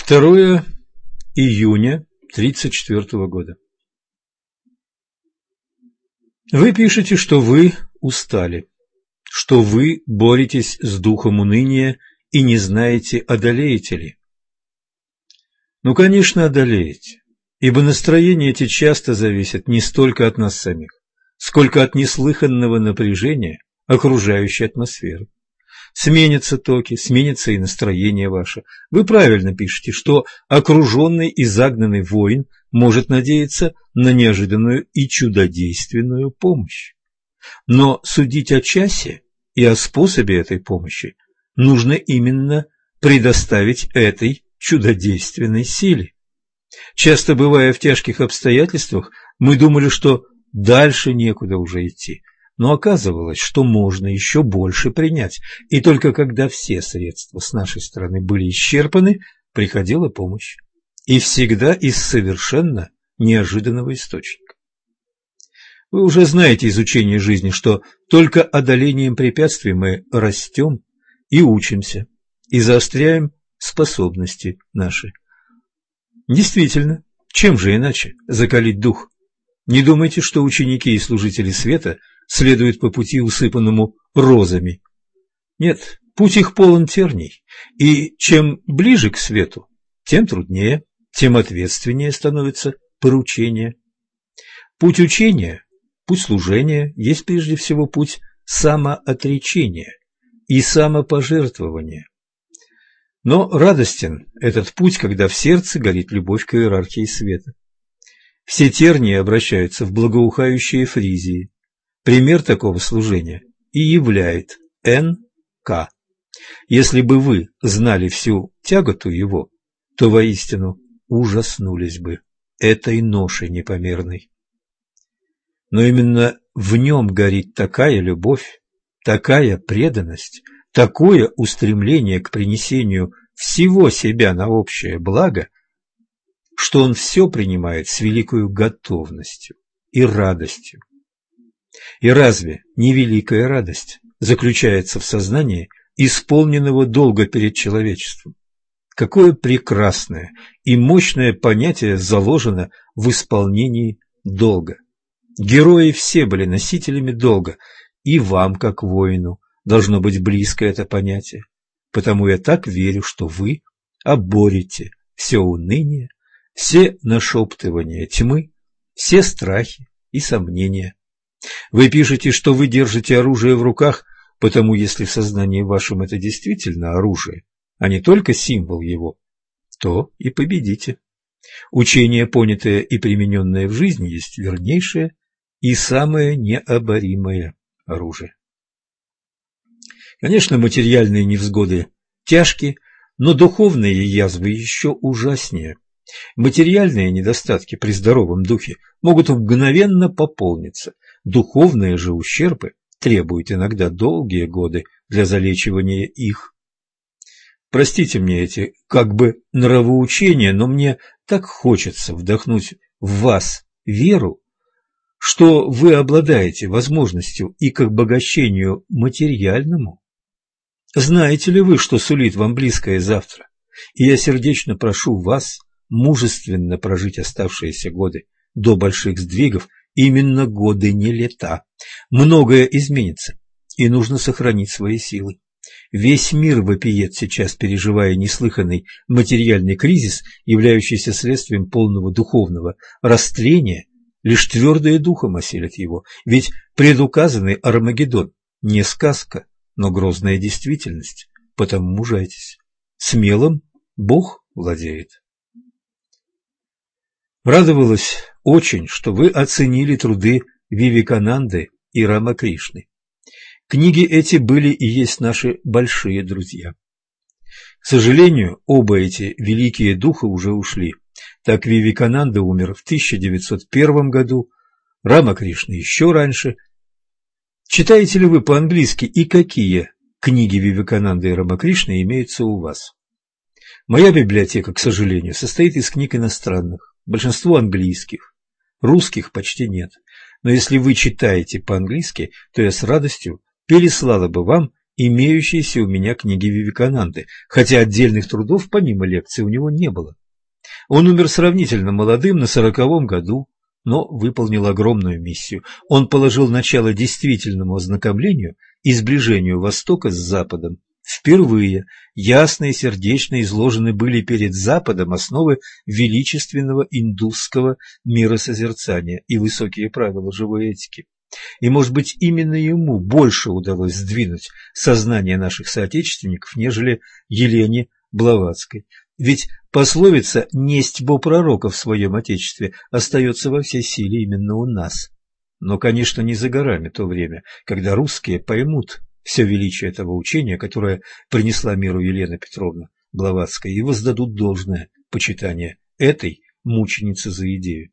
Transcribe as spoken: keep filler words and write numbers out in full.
второе июня тридцать четвёртого года. Вы пишете, что вы устали, что вы боретесь с духом уныния и не знаете, одолеете ли. Ну, конечно, одолеете, ибо настроения эти часто зависят не столько от нас самих, сколько от неслыханного напряжения окружающей атмосферы. Сменятся токи, сменится и настроение ваше. Вы правильно пишете, что окруженный и загнанный воин может надеяться на неожиданную и чудодейственную помощь. Но судить о часе и о способе этой помощи нужно именно предоставить этой чудодейственной силе. Часто, бывая в тяжких обстоятельствах, мы думали, что дальше некуда уже идти. Но оказывалось, что можно еще больше принять, и только когда все средства с нашей стороны были исчерпаны, приходила помощь, и всегда из совершенно неожиданного источника. Вы уже знаете из учения жизни, что только одолением препятствий мы растем и учимся, и заостряем способности наши. Действительно, чем же иначе закалить дух? Не думайте, что ученики и служители света следуют по пути, усыпанному розами. Нет, путь их полон терний, и чем ближе к свету, тем труднее, тем ответственнее становится поручение. Путь учения, путь служения есть прежде всего путь самоотречения и самопожертвования. Но радостен этот путь, когда в сердце горит любовь к иерархии света. Все тернии обращаются в благоухающие фризии. Пример такого служения и являет Н К Если бы вы знали всю тяготу его, то воистину ужаснулись бы этой ношей непомерной. Но именно в нем горит такая любовь, такая преданность, такое устремление к принесению всего себя на общее благо, что он все принимает с великою готовностью и радостью. И разве не великая радость заключается в сознании исполненного долга перед человечеством? Какое прекрасное и мощное понятие заложено в исполнении долга! Герои все были носителями долга, и вам, как воину, должно быть близко это понятие. Потому я так верю, что вы оборете все уныние, все нашептывания тьмы, все страхи и сомнения. Вы пишете, что вы держите оружие в руках, потому если в сознании вашем это действительно оружие, а не только символ его, то и победите. Учение, понятое и примененное в жизни, есть вернейшее и самое необоримое оружие. Конечно, материальные невзгоды тяжкие, но духовные язвы еще ужаснее. Материальные недостатки при здоровом духе могут мгновенно пополниться, духовные же ущербы требуют иногда долгие годы для залечивания их. Простите мне эти как бы нравоучения, но мне так хочется вдохнуть в вас веру, что вы обладаете возможностью и к обогащению материальному. Знаете ли вы, что сулит вам близкое завтра? И я сердечно прошу вас мужественно прожить оставшиеся годы до больших сдвигов, именно годы, не лета. Многое изменится, и нужно сохранить свои силы. Весь мир вопиет сейчас, переживая неслыханный материальный кризис, являющийся следствием полного духовного растления. Лишь твердые духом осилят его, ведь предуказанный Армагеддон не сказка, но грозная действительность, потому мужайтесь. Смелым Бог владеет. Радовалась очень, что вы оценили труды Вивекананды и Рамакришны. Книги эти были и есть наши большие друзья. К сожалению, оба эти великие духа уже ушли. Так Вивекананда умер в тысяча девятьсот первом году, Рамакришна еще раньше. Читаете ли вы по-английски и какие книги Вивекананды и Рамакришны имеются у вас? Моя библиотека, к сожалению, состоит из книг иностранных, большинство английских, русских почти нет. Но если вы читаете по-английски, то я с радостью переслала бы вам имеющиеся у меня книги Вивекананды, хотя отдельных трудов помимо лекций у него не было. Он умер сравнительно молодым, на сороковом году, но выполнил огромную миссию. Он положил начало действительному ознакомлению и сближению Востока с Западом. Впервые ясно и сердечно изложены были перед Западом основы величественного индусского миросозерцания и высокие правила живой этики. И, может быть, именно ему больше удалось сдвинуть сознание наших соотечественников, нежели Елене Блаватской. Ведь пословица «несть бо пророка в своем отечестве» остается во всей силе именно у нас. Но, конечно, не за горами то время, когда русские поймут все величие этого учения, которое принесла миру Елена Петровна Блаватская, и воздадут должное почитание этой мученице за идею.